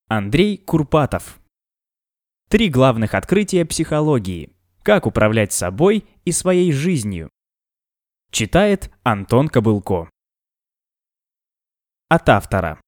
Андрей Курпатов. 3 главных открытия психологии. Как управлять собой и своей жизнью. Читает Антон Кобылко. От автора.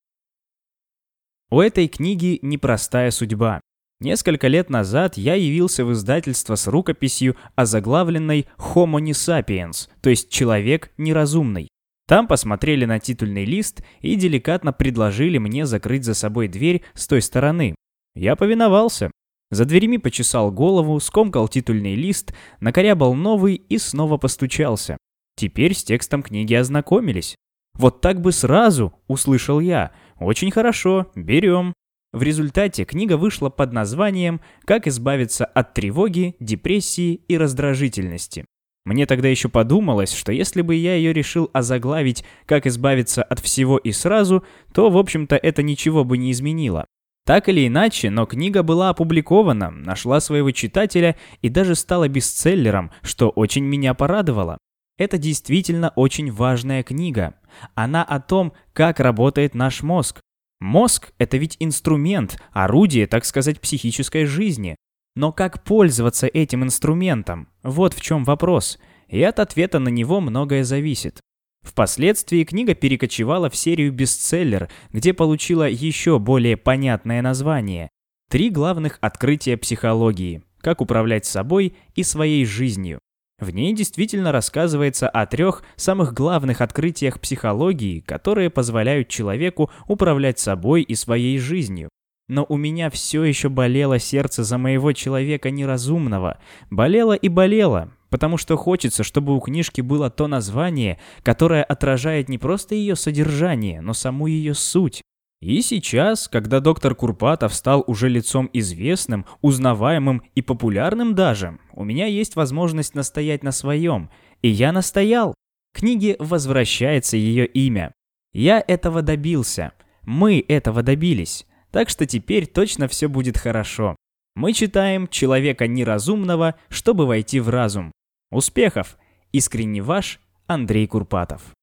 У этой книги непростая судьба. Несколько лет назад я явился в издательство с рукописью, озаглавленной «Homo не sapiens», то есть «Человек неразумный». Там посмотрели на титульный лист и деликатно предложили мне закрыть за собой дверь с той стороны. Я повиновался. За дверьми почесал голову, скомкал титульный лист, накорябал новый и снова постучался. Теперь с текстом книги ознакомились. «Вот так бы сразу!» — услышал я. «Очень хорошо, берем». В результате книга вышла под названием «Как избавиться от тревоги, депрессии и раздражительности». Мне тогда еще подумалось, что если бы я ее решил озаглавить «Как избавиться от всего и сразу», то, в общем-то, это ничего бы не изменило. Так или иначе, но книга была опубликована, нашла своего читателя и даже стала бестселлером, что очень меня порадовало. Это действительно очень важная книга. Она о том, как работает наш мозг. Мозг – это ведь инструмент, орудие, так сказать, психической жизни. Но как пользоваться этим инструментом? Вот в чем вопрос. И от ответа на него многое зависит. Впоследствии книга перекочевала в серию бестселлер, где получила еще более понятное название. 3 главных открытия психологии. Как управлять собой и своей жизнью. В ней действительно рассказывается о 3 самых главных открытиях психологии, которые позволяют человеку управлять собой и своей жизнью. Но у меня все еще болело сердце за моего человека неразумного. Болело и болело, потому что хочется, чтобы у книжки было то название, которое отражает не просто ее содержание, но саму ее суть. И сейчас, когда доктор Курпатов стал уже лицом известным, узнаваемым и популярным даже, у меня есть возможность настоять на своем. И я настоял. Книге возвращается ее имя. Я этого добился. Мы этого добились. Так что теперь точно все будет хорошо. Мы читаем «Человека неразумного, чтобы войти в разум». Успехов! Искренне ваш Андрей Курпатов.